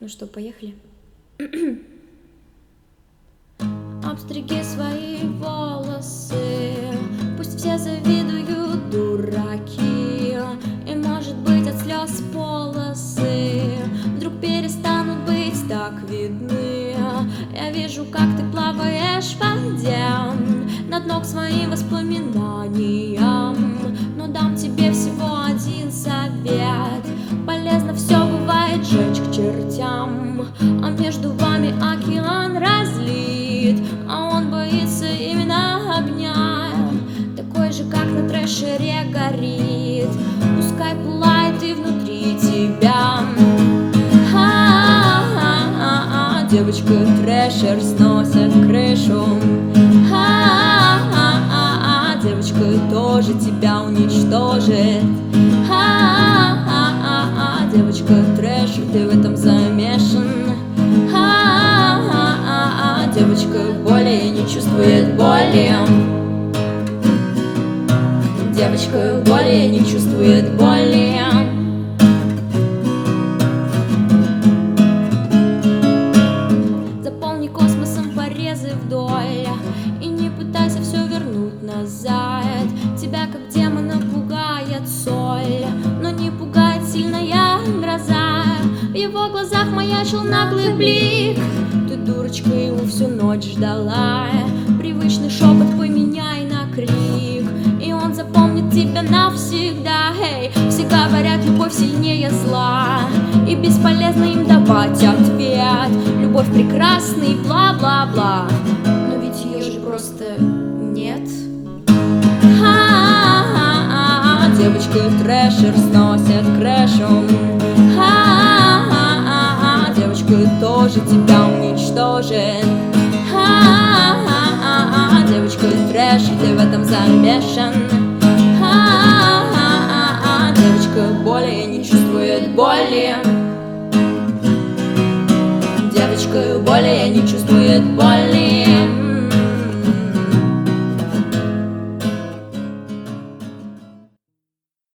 Ну что, поехали? Обстриги свои волосы, пусть все завидуют, дураки. И может быть от слез полосы вдруг перестанут быть так видны. Я вижу, как ты плаваешь в воде на дно к своим воспоминаниям. Но дам тебе всего один совет: полезно все бывает жечь к чертям. А между вами океан разлит, а он боится именно огня, такой же, как на трэшере горит. Пускай пылает и внутри тебя. Девочка трэшер сносит крышу. Девочка тоже тебя уничтожит. Девочка трэшер, ты в этом замешан. Девочка более не чувствует боли. Девочка более не чувствует боли. Заполни космосом порезы вдоль и не пытайся все вернуть назад. Тебя как демона пугает соль, но не пугает сильная гроза. В его глазах маячил наглый блик. Ты, дурочка, его всю ночь ждала. Привычный шепот поменяй на крик, и он запомнит тебя навсегда. Все говорят, любовь сильнее зла, и бесполезно им давать ответ. Любовь прекрасный, бла-бла-бла, но ведь ее же просто нет. Девочка трэшер сносит крышу. Девочка тоже тебя уничтожит. Девочка трэшер, ты в этом замешан. Девочка более не чувствует боли. Девочка более не чувствует боли.